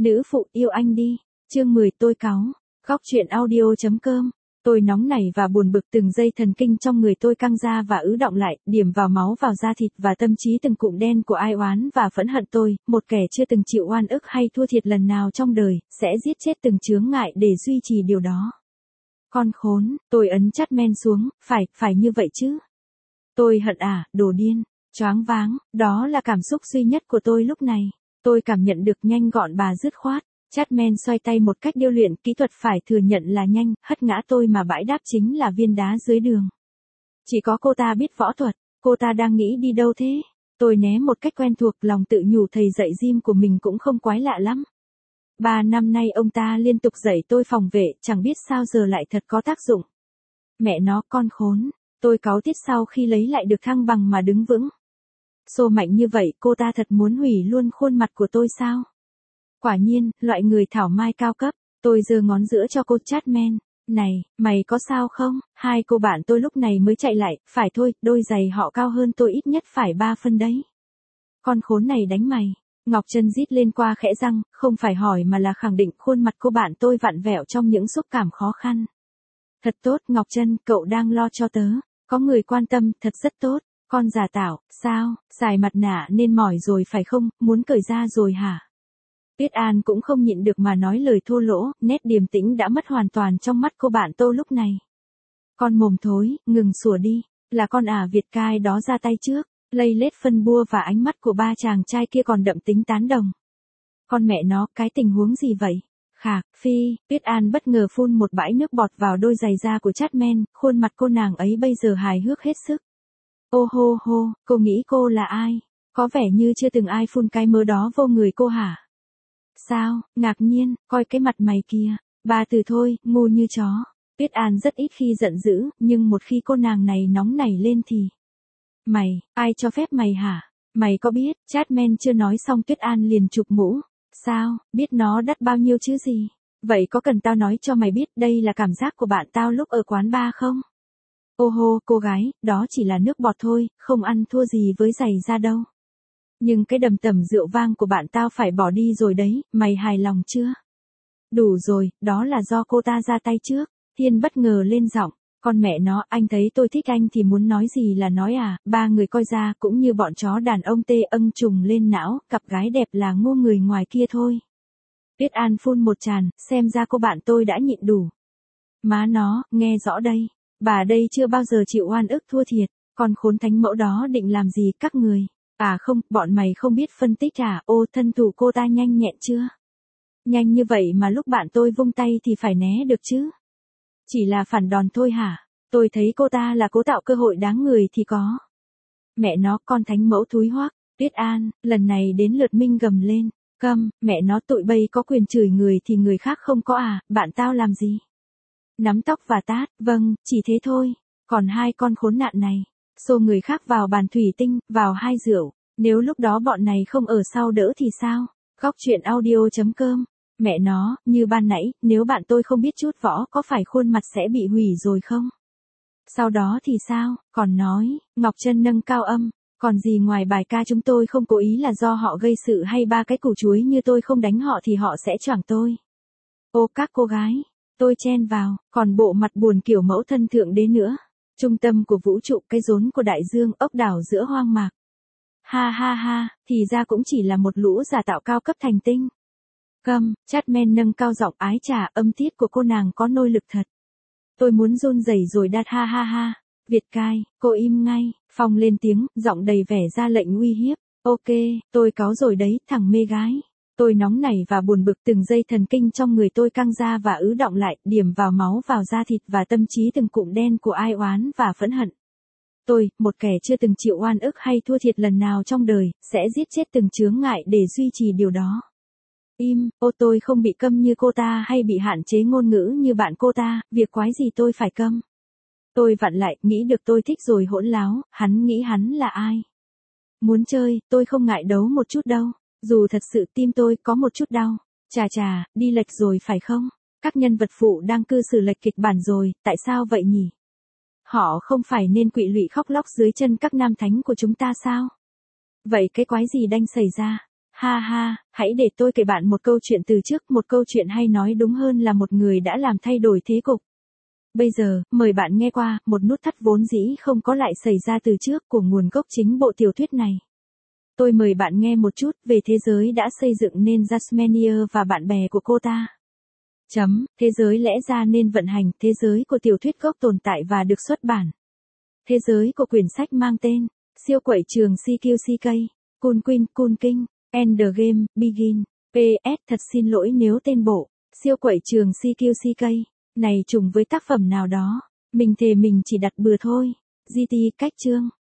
Nữ phụ yêu anh đi. Chương 10 tôi cáu. Góc truyện audio.com. Tôi nóng nảy và buồn bực, từng dây thần kinh trong người tôi căng ra và ứ đọng lại, điểm vào máu vào da thịt và tâm trí từng cụm đen của ai oán và phẫn hận tôi, một kẻ chưa từng chịu oan ức hay thua thiệt lần nào trong đời, sẽ giết chết từng chướng ngại để duy trì điều đó. Con khốn, tôi ấn chát men xuống, phải như vậy chứ. Tôi hận đồ điên, choáng váng, đó là cảm xúc duy nhất của tôi lúc này. Tôi cảm nhận được nhanh gọn và dứt khoát. Chapman xoay tay một cách điêu luyện, kỹ thuật phải thừa nhận là nhanh, hất ngã tôi mà bãi đáp chính là viên đá dưới đường. Chỉ có cô ta biết võ thuật, cô ta đang nghĩ đi đâu thế? Tôi né một cách quen thuộc, lòng tự nhủ thầy dạy gym của mình cũng không quái lạ lắm. 3 năm nay ông ta liên tục dạy tôi phòng vệ, chẳng biết sao giờ lại thật có tác dụng. Mẹ nó, con khốn, tôi cáu tiết sau khi lấy lại được thăng bằng mà đứng vững. Xô mạnh như vậy, cô ta thật muốn hủy luôn khuôn mặt của tôi sao? Quả nhiên, loại người thảo mai cao cấp. Tôi giơ ngón giữa cho cô Chapman. Này, mày có sao không? Hai cô bạn tôi lúc này mới chạy lại. Phải thôi, đôi giày họ cao hơn tôi ít nhất phải 3 phân đấy. Con khốn này đánh mày. Ngọc Trân rít lên qua khẽ răng, không phải hỏi mà là khẳng định. Khuôn mặt cô bạn tôi vặn vẹo trong những xúc cảm khó khăn. Thật tốt, Ngọc Trân, cậu đang lo cho tớ. Có người quan tâm, thật rất tốt. Con giả tảo, sao, xài mặt nạ nên mỏi rồi phải không, muốn cởi ra rồi hả? Tuyết An cũng không nhịn được mà nói lời thô lỗ, nét điềm tĩnh đã mất hoàn toàn trong mắt cô bạn tôi lúc này. Con mồm thối, ngừng sủa đi, là con Việt cai đó ra tay trước, lây lết phân bua và ánh mắt của ba chàng trai kia còn đậm tính tán đồng. Con mẹ nó, cái tình huống gì vậy? Khạc, phi, Tuyết An bất ngờ phun một bãi nước bọt vào đôi giày da của Chapman, khuôn mặt cô nàng ấy bây giờ hài hước hết sức. Ô hô hô, cô nghĩ cô là ai? Có vẻ như chưa từng ai phun cái mớ đó vô người cô hả? Sao, ngạc nhiên, coi cái mặt mày kia, 3 từ thôi, ngu như chó. Tuyết An rất ít khi giận dữ, nhưng một khi cô nàng này nóng nảy lên thì... Mày, ai cho phép mày hả? Mày có biết, Chapman chưa nói xong Tuyết An liền chụp mũ. Sao, biết nó đắt bao nhiêu chứ gì? Vậy có cần tao nói cho mày biết đây là cảm giác của bạn tao lúc ở quán bar không? Ô hô, cô gái, đó chỉ là nước bọt thôi, không ăn thua gì với giày da đâu. Nhưng cái đầm tầm rượu vang của bạn tao phải bỏ đi rồi đấy, mày hài lòng chưa? Đủ rồi, đó là do cô ta ra tay trước. Thiên bất ngờ lên giọng, con mẹ nó, anh thấy tôi thích anh thì muốn nói gì là nói à? Ba người coi ra cũng như bọn chó đàn ông tê âng trùng lên não, cặp gái đẹp là ngô người ngoài kia thôi. Tuyết An phun một tràn, xem ra cô bạn tôi đã nhịn đủ. Má nó, nghe rõ đây. Bà đây chưa bao giờ chịu oan ức thua thiệt, còn khốn thánh mẫu đó định làm gì các người? À không, bọn mày không biết phân tích à? Ô, thân thủ cô ta nhanh nhẹn chưa? Nhanh như vậy mà lúc bạn tôi vung tay thì phải né được chứ? Chỉ là phản đòn thôi hả? Tôi thấy cô ta là cố tạo cơ hội đáng người thì có. Mẹ nó, con thánh mẫu thúi hoắc. Tuyết An, lần này đến lượt Minh gầm lên. Câm, mẹ nó, tụi bay có quyền chửi người thì người khác không có à? Bạn tao làm gì? Nắm tóc và tát, vâng, chỉ thế thôi. Còn hai con khốn nạn này, xô người khác vào bàn thủy tinh, vào hai rượu. Nếu lúc đó bọn này không ở sau đỡ thì sao? Góc truyện audio.com. Mẹ nó, như ban nãy, nếu bạn tôi không biết chút võ có phải khuôn mặt sẽ bị hủy rồi không? Sau đó thì sao? Còn nói, Ngọc Trân nâng cao âm. Còn gì ngoài bài ca chúng tôi không cố ý là do họ gây sự hay ba cái củ chuối như tôi không đánh họ thì họ sẽ choảng tôi. Ô các cô gái. Tôi chen vào, còn bộ mặt buồn kiểu mẫu thân thượng đế nữa. Trung tâm của vũ trụ, cái rốn của đại dương, ốc đảo giữa hoang mạc. Ha ha ha, thì ra cũng chỉ là một lũ giả tạo cao cấp thành tinh. Câm, Chapman nâng cao giọng ái chà, âm tiết của cô nàng có nôi lực thật. Tôi muốn run rẩy rồi đát ha ha ha. Việt cai, cô im ngay, Phong lên tiếng, giọng đầy vẻ ra lệnh uy hiếp. Ok, tôi cáu rồi đấy, thằng mê gái. Tôi nóng nảy và buồn bực, từng dây thần kinh trong người tôi căng ra và ứ đọng lại, điểm vào máu vào da thịt và tâm trí từng cụm đen của ai oán và phẫn hận. Tôi, một kẻ chưa từng chịu oan ức hay thua thiệt lần nào trong đời, sẽ giết chết từng chướng ngại để duy trì điều đó. Im, tôi không bị câm như cô ta hay bị hạn chế ngôn ngữ như bạn cô ta, việc quái gì tôi phải câm. Tôi vặn lại, nghĩ được tôi thích rồi hỗn láo, hắn nghĩ hắn là ai. Muốn chơi, tôi không ngại đấu một chút đâu. Dù thật sự tim tôi có một chút đau. Chà, đi lệch rồi phải không? Các nhân vật phụ đang cư xử lệch kịch bản rồi, tại sao vậy nhỉ? Họ không phải nên quỵ lụy khóc lóc dưới chân các nam thánh của chúng ta sao? Vậy cái quái gì đanh xảy ra? Ha ha, hãy để tôi kể bạn một câu chuyện từ trước, một câu chuyện hay nói đúng hơn là một người đã làm thay đổi thế cục. Bây giờ, mời bạn nghe qua một nút thắt vốn dĩ không có lại xảy ra từ trước của nguồn gốc chính bộ tiểu thuyết này. Tôi mời bạn nghe một chút về thế giới đã xây dựng nên Jasmine và bạn bè của cô ta. Thế giới lẽ ra nên vận hành, thế giới của tiểu thuyết gốc tồn tại và được xuất bản. Thế giới của quyển sách mang tên Siêu quậy trường CQCK, Cool Queen, Cool King, End the Game, Begin. PS, thật xin lỗi nếu tên bộ Siêu quậy trường CQCK này trùng với tác phẩm nào đó. Mình thề mình chỉ đặt bừa thôi. GT cách chương.